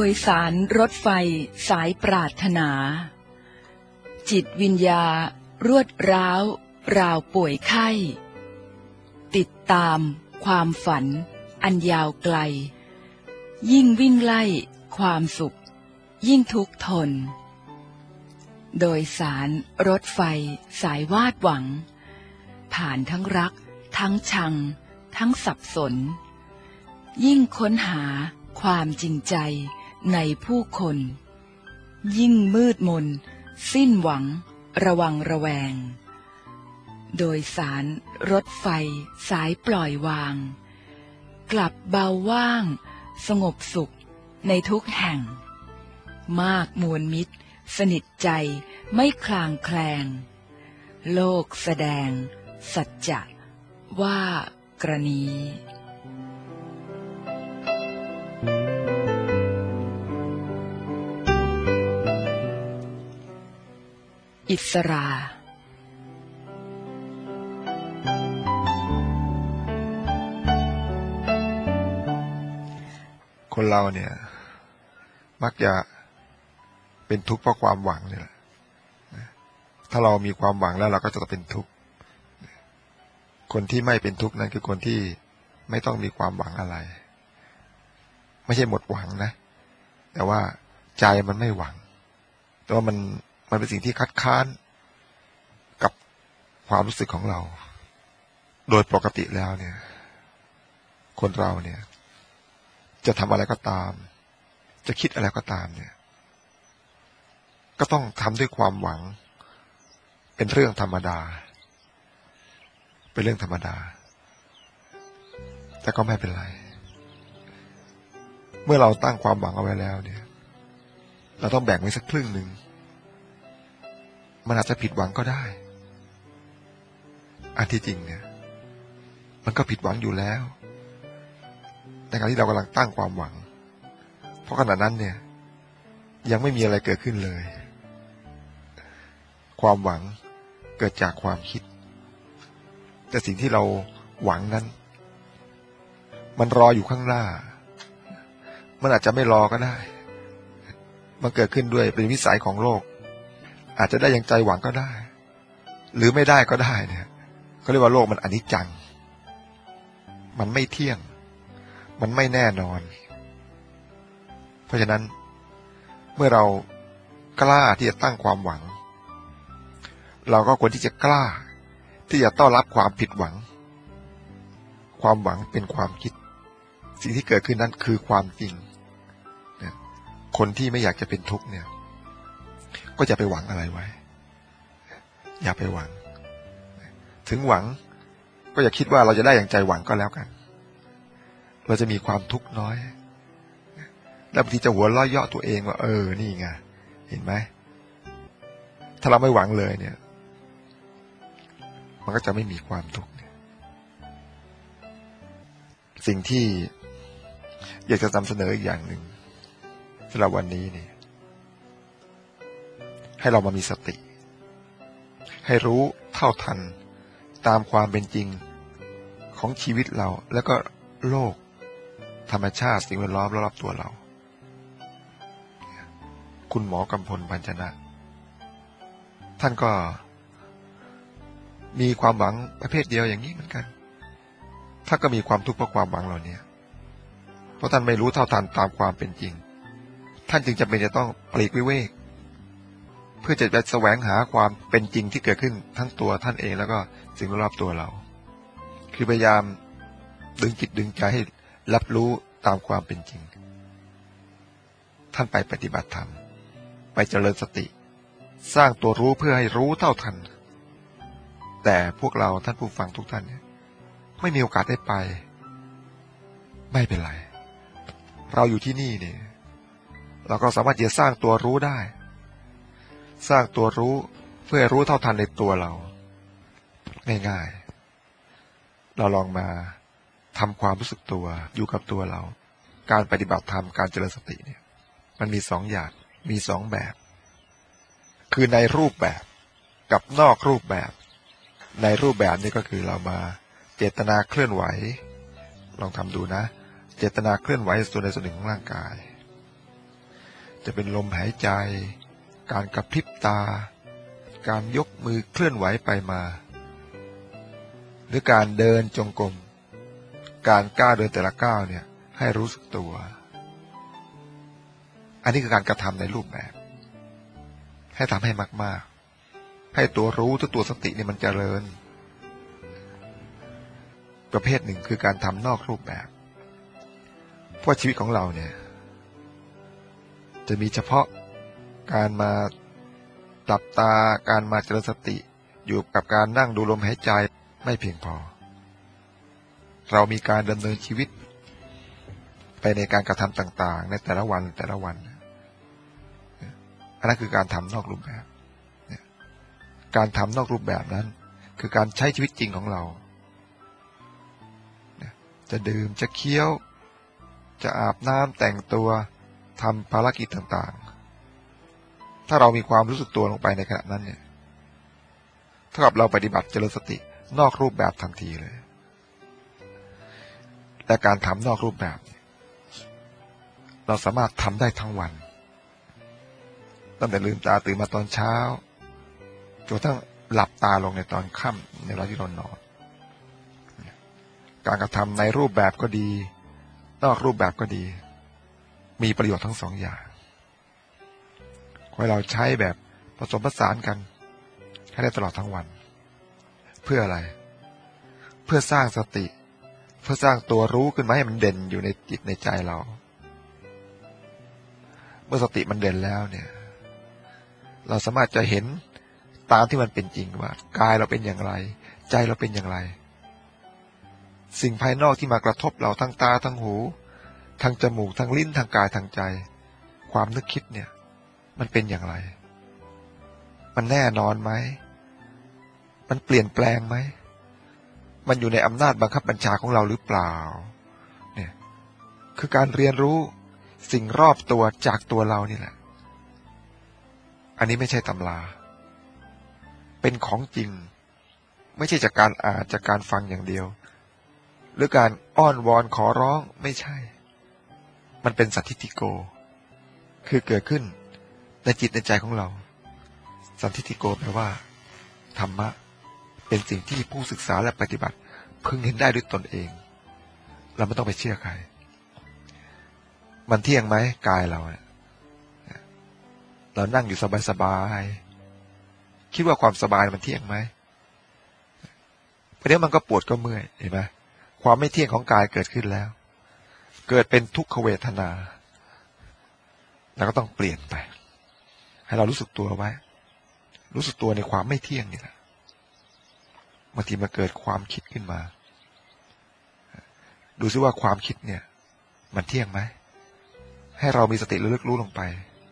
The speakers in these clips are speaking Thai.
ยสารรถไฟสายปรารถนาจิตวิญญารวดร้าวราวป่วยไข้ติดตามความฝันอันยาวไกลยิ่งวิ่งไล่ความสุขยิ่งทุกข์ทนโดยสารรถไฟสายวาดหวังผ่านทั้งรักทั้งชังทั้งสับสนยิ่งค้นหาความจริงใจในผู้คนยิ่งมืดมนสิ้นหวังระวังระแวงโดยสารรถไฟสายปล่อยวางกลับเบาว่างสงบสุขในทุกแห่งมากมวลมิตรสนิทใจไม่คลางแคลงโลกแสดงสัจจะว่ากรณีอิสราคนเราเนี่ยมักจะเป็นทุกข์เพราะความหวังนี่แหละถ้าเรามีความหวังแล้วเราก็จะเป็นทุกข์คนที่ไม่เป็นทุกข์นั้นคือคนที่ไม่ต้องมีความหวังอะไรไม่ใช่หมดหวังนะแต่ว่าใจมันไม่หวังแต่ว่ามันเป็นสิ่งที่คัดค้านกับความรู้สึกของเราโดยปกติแล้วเนี่ยคนเราเนี่ยจะทำอะไรก็ตามจะคิดอะไรก็ตามเนี่ยก็ต้องทำด้วยความหวังเป็นเรื่องธรรมดาเป็นเรื่องธรรมดาแต่ก็ไม่เป็นไรเมื่อเราตั้งความหวังเอาไว้แล้วเนี่ยเราต้องแบ่งไว้สักครึ่งหนึ่งมันอาจจะผิดหวังก็ได้อันที่จริงเนี่ยมันก็ผิดหวังอยู่แล้วในการที่เรากำลังตั้งความหวังเพราะขณะนั้นเนี่ยยังไม่มีอะไรเกิดขึ้นเลยความหวังเกิดจากความคิดแต่สิ่งที่เราหวังนั้นมันรออยู่ข้างหน้ามันอาจจะไม่รอก็ได้มันเกิดขึ้นด้วยเป็นวิสัยของโลกอาจจะได้อย่างใจหวังก็ได้หรือไม่ได้ก็ได้เนี่ยเขาเรียกว่าโลกมันอนิจจังมันไม่เที่ยงมันไม่แน่นอนเพราะฉะนั้นเมื่อเรากล้าที่จะตั้งความหวังเราก็ควรที่จะกล้าที่จะต้อนรับความผิดหวังความหวังเป็นความคิดสิ่งที่เกิดขึ้นนั้นคือความจริงคนที่ไม่อยากจะเป็นทุกข์เนี่ยก็อย่าไปหวังอะไรไว้อย่าไปหวังถึงหวังก็อย่าคิดว่าเราจะได้อย่างใจหวังก็แล้วกันเราจะมีความทุกข์น้อยแล้วบางทีจะหัวเราะเยาะตัวเองว่านี่ไงเห็นไหมถ้าเราไม่หวังเลยเนี่ยมันก็จะไม่มีความทุกข์สิ่งที่อยากจะนำเสนออีกอย่างหนึ่งสำหรับวันนี้นี่ให้เรามามีสติให้รู้เท่าทันตามความเป็นจริงของชีวิตเราแล้วก็โลกธรรมชาติสิ่งแวดล้อมรอบๆตัวเราคุณหมอกำพลปัญจนะท่านก็มีความหวังประเภทเดียวอย่างนี้เหมือนกันท่านก็มีความทุกข์เพราะความหวังเหล่านี้เพราะท่านไม่รู้เท่าทันตามความเป็นจริงท่านจึงจำเป็นจะต้องปลีกวิเวกเพื่อจะไปแสวงหาความเป็นจริงที่เกิดขึ้นทั้งตัวท่านเองแล้วก็สิ่งรอบตัวเราคือพยายามดึงจิตดึงใจให้รับรู้ตามความเป็นจริงท่านไปปฏิบัติธรรมไปเจริญสติสร้างตัวรู้เพื่อให้รู้เท่าทันแต่พวกเราท่านผู้ฟังทุกท่านเนี่ยไม่มีโอกาสได้ไปไม่เป็นไรเราอยู่ที่นี่เนี่ยเราก็สามารถจะสร้างตัวรู้ได้สร้างตัวรู้เพื่อให้รู้เท่าทันในตัวเราง่ายๆเราลองมาทำความรู้สึกตัวอยู่กับตัวเราการปฏิบัติธรรมการเจริญสติเนี่ยมันมี2 อย่างมี2 แบบคือในรูปแบบกับนอกรูปแบบในรูปแบบนี่ก็คือเรามาเจตนาเคลื่อนไหวลองทำดูนะเจตนาเคลื่อนไหวส่วนใดส่วนหนึ่งของร่างกายจะเป็นลมหายใจการกระพริบตาการยกมือเคลื่อนไหวไปมาหรือการเดินจงกรมการก้าวเดินแต่ละก้าวเนี่ยให้รู้สึกตัวอันนี้คือการกระทำในรูปแบบให้ทำให้มากๆให้ตัวรู้ตัวสติเนี่ยมันเจริญประเภทหนึ่งคือการทำนอกรูปแบบเพราะชีวิตของเราเนี่ยจะมีเฉพาะการมาหลับตาการมาเจริญสติอยู่กับการนั่งดูลมหายใจไม่เพียงพอเรามีการดำเนินชีวิตไปในการกระทำต่างๆในแต่ละวันอันนั้นคือการทำนอกรูปแบบการทำนอกรูปแบบนั้นคือการใช้ชีวิตจริงของเราจะดื่มจะเคี้ยวจะอาบน้ำแต่งตัวทำภารกิจต่างๆถ้าเรามีความรู้สึกตัวลงไปในขณะนั้นเนี่ยเท่ากับเราปฏิบัติเจริญสตินอกรูปแบบทันทีเลยแต่การทำนอกรูปแบบเราสามารถทำได้ทั้งวันตั้งแต่ลืมตาตื่นมาตอนเช้าจนกระทั่งหลับตาลงในตอนค่ำในเวลาที่เรานอนการกระทำในรูปแบบก็ดีนอกรูปแบบก็ดีมีประโยชน์ทั้งสองอย่างขอให้เราใช้แบบผสมผสานกันให้ได้ตลอดทั้งวันเพื่ออะไรเพื่อสร้างสติเพื่อสร้างตัวรู้ขึ้นมาให้มันเด่นอยู่ในจิตในใจเราเมื่อสติมันเด่นแล้วเนี่ยเราสามารถจะเห็นตามที่มันเป็นจริงว่ากายเราเป็นอย่างไรใจเราเป็นอย่างไรสิ่งภายนอกที่มากระทบเราทั้งตาทั้งหูทั้งจมูกทั้งลิ้นทั้งกายทั้งใจความนึกคิดเนี่ยมันเป็นอย่างไรมันแน่นอนไหมมันเปลี่ยนแปลงไหมมันอยู่ในอำนาจบังคับบัญชาของเราหรือเปล่าเนี่ยคือการเรียนรู้สิ่งรอบตัวจากตัวเรานี่แหละอันนี้ไม่ใช่ตำราเป็นของจริงไม่ใช่จากการอ่านจากการฟังอย่างเดียวหรือการอ้อนวอนขอร้องไม่ใช่มันเป็นสัทธิติโกคือเกิดขึ้นในจิตในใจของเราสัทธิติโกแปลว่าธรรมะเป็นสิ่งที่ผู้ศึกษาและปฏิบัติพึงเห็นได้ด้วยตนเองเราไม่ต้องไปเชื่อใครมันเที่ยงไหมกายเราเนี่ยเรานั่งอยู่สบายๆคิดว่าความสบายมันเที่ยงไหมเพราะเดี๋ยวมันก็ปวดก็เมื่อยเห็นไหมความไม่เที่ยงของกายเกิดขึ้นแล้วเกิดเป็นทุกขเวทนาเราก็ต้องเปลี่ยนไปให้เรารู้สึกตัวไว้รู้สึกตัวในความไม่เที่ยงนี่แหละบางทีมันเกิดความคิดขึ้นมาดูซิว่าความคิดเนี่ยมันเที่ยงไหมให้เรามีสติระลึกรู้ลงไป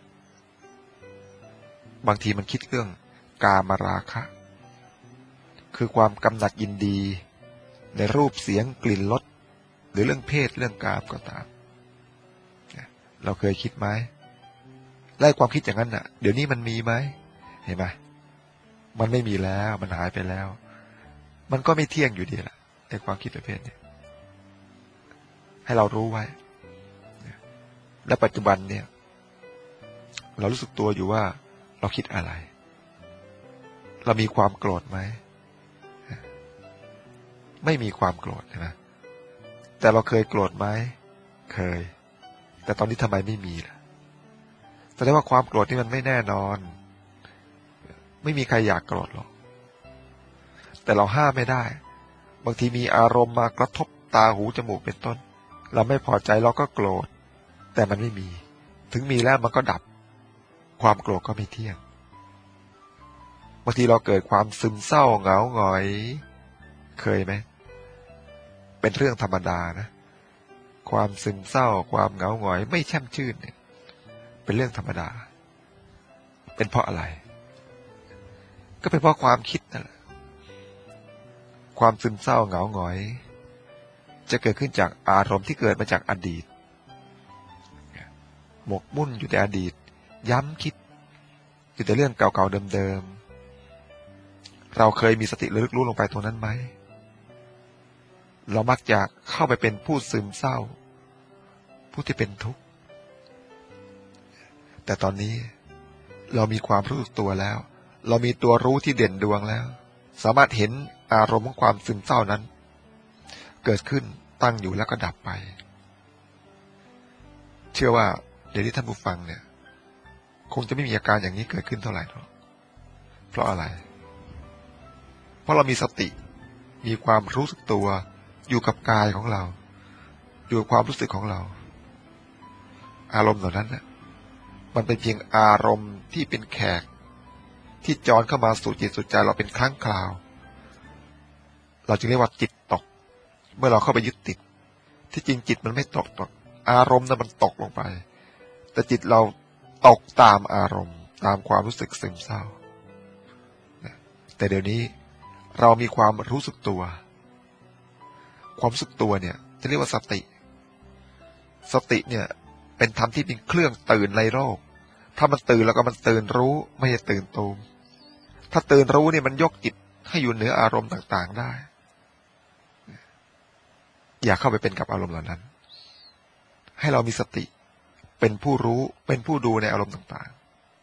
บางทีมันคิดเรื่องกามราคะคือความกำหนัดยินดีในรูปเสียงกลิ่นรสหรือเรื่องเพศเรื่องกามก็ตามเราเคยคิดไหมไล่ความคิดอย่างนั้นน่ะเดี๋ยวนี้มันมีไหมเห็นไหมมันไม่มีแล้วมันหายไปแล้วมันก็ไม่เที่ยงอยู่ดีแหละไอ้ความคิดประเภทนี้ให้เรารู้ไว้และปัจจุบันเนี่ยเรารู้สึกตัวอยู่ว่าเราคิดอะไรเรามีความโกรธไหมไม่มีความโกรธใช่ไหมแต่เราเคยโกรธไหมเคยแต่ตอนนี้ทำไมไม่มีล่ะแสดงว่าความโกรธนี่มันไม่แน่นอนไม่มีใครอยากโกรธหรอกแต่เราห้ามไม่ได้บางทีมีอารมณ์มากระทบตาหูจมูกเป็นต้นเราไม่พอใจเราก็โกรธแต่มันไม่มีถึงมีแล้วมันก็ดับความโกรธก็ไม่เที่ยงบางทีเราเกิดความซึมเศร้าเหงาหงอยเคยไหมเป็นเรื่องธรรมดานะความซึมเศร้าความเหงาหงอยไม่แช่มชื่นเนี่ยเป็นเรื่องธรรมดาเป็นเพราะอะไรก็เป็นเพราะความคิดนั่นแหละความซึมเศร้าเหงาหงอยจะเกิดขึ้นจากอารมณ์ที่เกิดมาจากอดีตหมกมุ่นอยู่แต่อดีตย้ำคิดอยู่แต่เรื่องเก่าๆเดิมๆเราเคยมีสติระลึกรู้ลงไปตรงนั้นไหมเรามักจะเข้าไปเป็นผู้ซึมเศร้าผู้ที่เป็นทุกข์แต่ตอนนี้เรามีความรู้สึกตัวแล้วเรามีตัวรู้ที่เด่นดวงแล้วสามารถเห็นอารมณ์ของความซึมเศร้านั้นเกิดขึ้นตั้งอยู่แล้วก็ดับไปเชื่อว่าเดี๋ยวที่ท่านผู้ฟังเนี่ยคงจะไม่มีอาการอย่างนี้เกิดขึ้นเท่าไหร่หรอกเพราะอะไรเพราะเรามีสติมีความรู้สึกตัวอยู่กับกายของเราอยู่กับความรู้สึกของเราอารมณ์เหล่านั้นน่ะมันเป็นเพียงอารมณ์ที่เป็นแขกที่จรเข้ามาสู่จิตสู่ใจเราเป็นครั้งคราวเราจึงเรียกว่าจิตตกเมื่อเราเข้าไปยึดติดที่จริงจิตมันไม่ตกอารมณ์นั้นมันตกลงไปแต่จิตเราตกตามอารมณ์ตามความรู้สึกซึมเศร้าแต่เดี๋ยวนี้เรามีความรู้สึกตัวความรู้สึกตัวเนี่ยจะเรียกว่าสติเนี่ยเป็นธรรมที่เป็นเครื่องตื่นในโลกถ้ามันตื่นแล้วก็มันตื่นรู้ไม่ใช่ตื่นตูมถ้าตื่นรู้เนี่ยมันยกจิตให้อยู่เหนืออารมณ์ต่างๆได้อย่าเข้าไปเป็นกับอารมณ์เหล่านั้นให้เรามีสติเป็นผู้รู้เป็นผู้ดูในอารมณ์ต่าง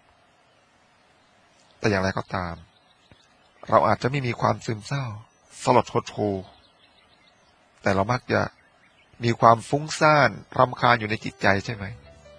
ๆแต่อย่างไรก็ตามเราอาจจะไม่มีความซึมเศร้าสลดหดหู่แต่เรามักจะมีความฟุ้งซ่านรำคาญอยู่ในจิตใจใช่ไหม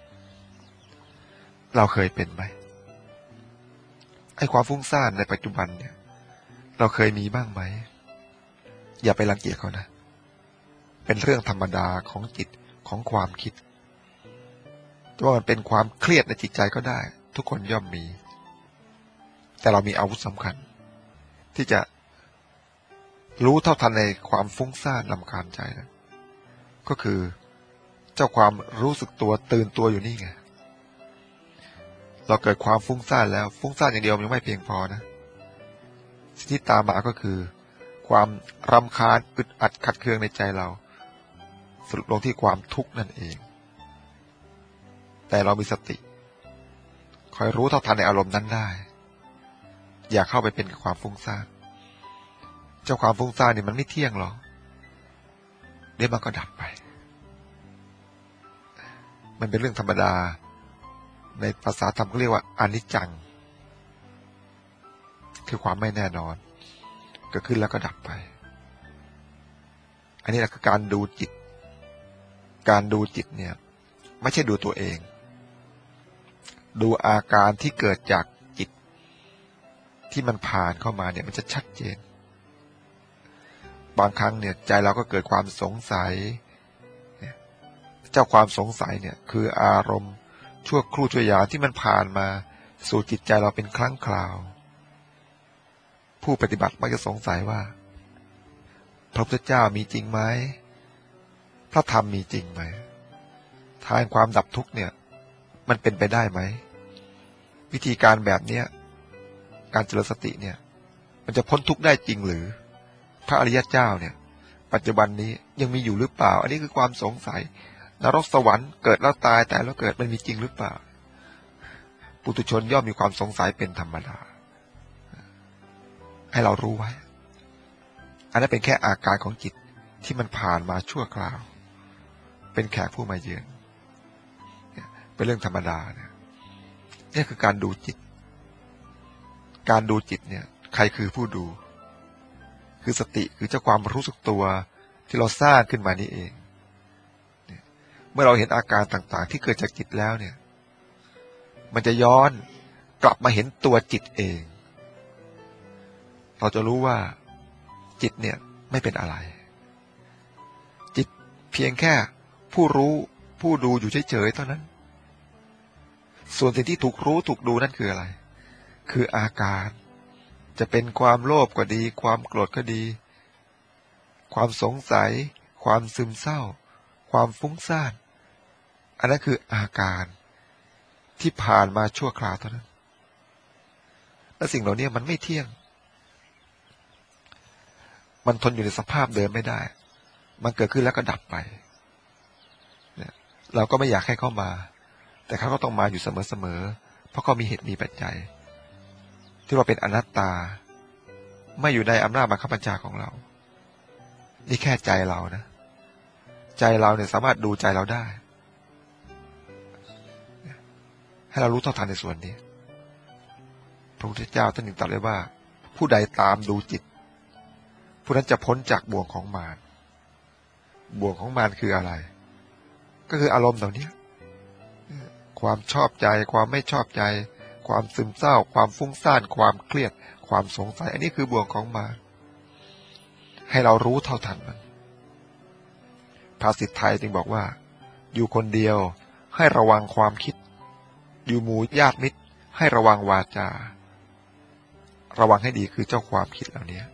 เราเคยเป็นไหมไอ้ความฟุ้งซ่านในปัจจุบันเนี่ยเราเคยมีบ้างไหมอย่าไปรังเกียจเขานะเป็นเรื่องธรรมดาของจิตของความคิดว่ามันเป็นความเครียดในจิตใจก็ได้ทุกคนย่อมมีแต่เรามีอาวุธสำคัญที่จะรู้เท่าทันในความฟุ้งซ่านรำคาญใจนะก็คือเจ้าความรู้สึกตัวตื่นตัวอยู่นี่ไงเราเกิดความฟุ้งซ่านแล้วฟุ้งซ่านอย่างเดียวมันยังไม่เพียงพอนะสิ่งที่ตามมาก็คือความรำคาญอึดอัดขัดเคืองในใจเราสรุปลงที่ความทุกข์นั่นเองแต่เรามีสติคอยรู้เท่าทันในอารมณ์นั้นได้อย่าเข้าไปเป็นกับความฟุ้งซ่านเจ้าความฟุ้งซ่านนี่มันไม่เที่ยงหรอกเดี๋ยวมันก็ดับไปมันเป็นเรื่องธรรมดาในภาษาธรรมก็เรียกว่าอนิจจังคือความไม่แน่นอนเกิดขึ้นแล้วก็ดับไปอันนี้แหละคือการดูจิตเนี่ยไม่ใช่ดูตัวเองดูอาการที่เกิดจากจิตที่มันผ่านเข้ามาเนี่ยมันจะชัดเจนบางครั้งเนี่ยใจเราก็เกิดความสงสัยเจ้าความสงสัยเนี่ยคืออารมณ์ชั่วครู่ชั่วยามที่มันผ่านมาสู่จิตใจเราเป็นครั้งคราวผู้ปฏิบัติมักจะสงสัยว่าพระพุทธเจ้ามีจริงไหมพระธรรมมีจริงไหมทางความดับทุกข์เนี่ยมันเป็นไปได้ไหมวิธีการแบบเนี้ยการเจริญสติเนี่ยมันจะพ้นทุกข์ได้จริงหรือพระอริยเจ้าเนี่ยปัจจุบันนี้ยังมีอยู่หรือเปล่าอันนี้คือความสงสัยนรกสวรรค์เกิดแล้วตายแต่แล้วเกิดมันมีจริงหรือเปล่าปุถุชนย่อมมีความสงสัยเป็นธรรมดาให้เรารู้ไว้อันนั้นเป็นแค่อาการของจิตที่มันผ่านมาชั่วคราวเป็นแขกผู้มาเยือนเป็นเรื่องธรรมดาเนี่ยนี่คือการดูจิตเนี่ยใครคือผู้ดูคือสติคือเจ้าความรู้สึกตัวที่เราสร้างขึ้นมานี่เองเมื่อเราเห็นอาการต่างๆที่เกิดจากจิตแล้วเนี่ยมันจะย้อนกลับมาเห็นตัวจิตเองเราจะรู้ว่าจิตเนี่ยไม่เป็นอะไรจิตเพียงแค่ผู้รู้ผู้ดูอยู่เฉยๆเท่านั้นส่วนสิ่งที่ถูกรู้ถูกดูนั่นคืออะไรคืออาการจะเป็นความโลภก็ดีความโกรธก็ดีความสงสัยความซึมเศร้าความฟุ้งซ่านอันนั้นคืออาการที่ผ่านมาชั่วคราวเท่านั้นและสิ่งเหล่านี้มันไม่เที่ยงมันทนอยู่ในสภาพเดิมไม่ได้มันเกิดขึ้นแล้วก็ดับไปเราก็ไม่อยากให้เข้ามาแต่เขาก็ต้องมาอยู่เสมอๆเพราะเขามีเหตุมีปัจจัยที่ว่าเป็นอนัตตาไม่อยู่ในอำนาจบังคับบัญชาของเรานี่แค่ใจเรานะใจเราเนี่ยสามารถดูใจเราได้ให้เรารู้เท่าทันในส่วนนี้พระพุทธเจ้าท่านจึงตรัสไว้ว่าผู้ใดตามดูจิตผู้นั้นจะพ้นจากบ่วงของมารบ่วงของมารคืออะไรก็คืออารมณ์เหล่านี้ความชอบใจความไม่ชอบใจความซึมเศร้าความฟุ้งซ่านความเครียดความสงสัยอันนี้คือบ่วงของมารให้เรารู้เท่าทันมันภาษิตไทยจึงบอกว่าอยู่คนเดียวให้ระวังความคิดอยู่หมู่ญาติมิตรให้ระวังวาจาระวังให้ดีคือเจ้าความคิดเหล่านี้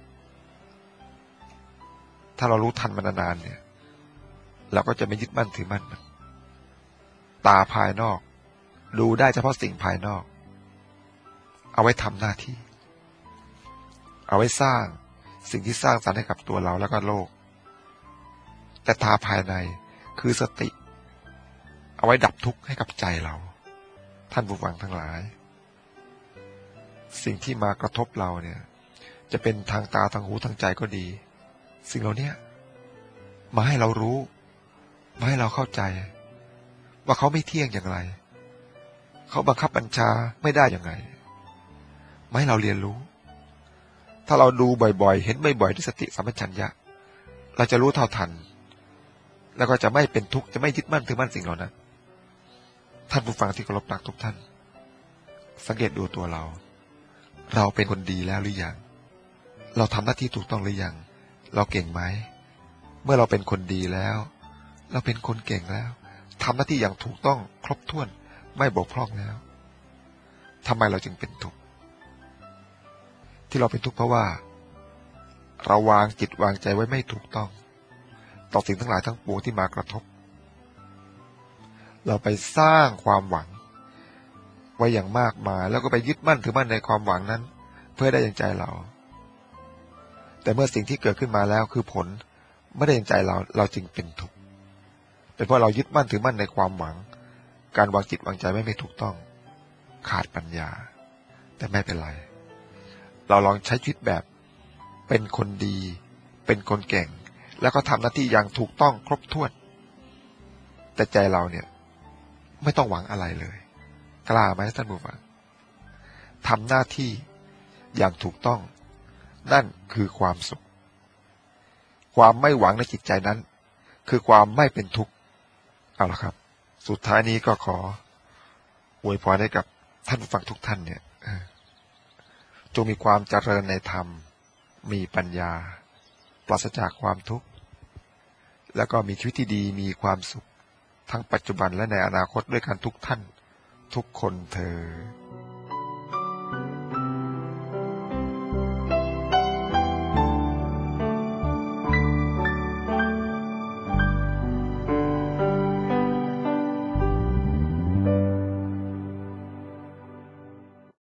ถ้าเรารู้ทันมันนานๆเนี่ยเราก็จะไม่ยึดมั่นถือมั่นมันตาภายนอกดูได้เฉพาะสิ่งภายนอกเอาไว้ทำหน้าที่เอาไว้สร้างสิ่งที่สร้างสรรค์ให้กับตัวเราแล้วก็โลกแต่ตาภายในคือสติเอาไว้ดับทุกข์ให้กับใจเราท่านผู้ฟังทั้งหลายสิ่งที่มากระทบเราเนี่ยจะเป็นทางตาทางหูทางใจก็ดีสิ่งเหล่านี้มาให้เรารู้มาให้เราเข้าใจว่าเขาไม่เที่ยงอย่างไรเขาบังคับบัญชาไม่ได้อย่างไรมาให้เราเรียนรู้ถ้าเราดูบ่อยๆเห็นบ่อยๆด้วยสติสัมปชัญญะเราจะรู้เท่าทันแล้วก็จะไม่เป็นทุกข์จะไม่ยึดมั่นถือมั่นสิ่งเหล่านั้นท่านผู้ฟังที่เคารพรักทุกท่านสังเกตดูตัวเราเป็นคนดีแล้วหรือยังเราทำหน้าที่ถูกต้องหรือยังเราเก่งไหมเมื่อเราเป็นคนดีแล้วเราเป็นคนเก่งแล้วทำหน้าที่อย่างถูกต้องครบถ้วนไม่บกพร่องแล้วทำไมเราจึงเป็นทุกข์ที่เราเป็นทุกข์เพราะว่าเราวางจิตวางใจไว้ไม่ถูกต้องต่อสิ่งทั้งหลายทั้งปวงที่มากระทบเราไปสร้างความหวังไว้อย่างมากมายแล้วก็ไปยึดมั่นถือมั่นในความหวังนั้นเพื่อได้อย่างใจเราแต่เมื่อสิ่งที่เกิดขึ้นมาแล้วคือผลไม่ได้อย่างใจเราจึงเป็นทุกข์เป็นเพราะเรายึดมั่นถือมั่นในความหวังการวางจิตวางใจไม่ถูกต้องขาดปัญญาแต่ไม่เป็นไรเราลองใช้ชีวิตแบบเป็นคนดีเป็นคนเก่งแล้วก็ทำหน้าที่อย่างถูกต้องครบถ้วนแต่ใจเราเนี่ยไม่ต้องหวังอะไรเลยกล้าไหมท่านผู้ฟังทำหน้าที่อย่างถูกต้องนั่นคือความสุขความไม่หวังในจิตใจนั้นคือความไม่เป็นทุกข์เอาละครับสุดท้ายนี้ก็ขออวยพรให้กับท่านผู้ฟังทุกท่านเนี่ยจงมีความเจริญในธรรมมีปัญญาปราศจากความทุกข์แล้วก็มีชีวิตที่ดีมีความสุขทั้งปัจจุบันและในอนาคตด้วยกันทุกท่านทุกคนเทอญ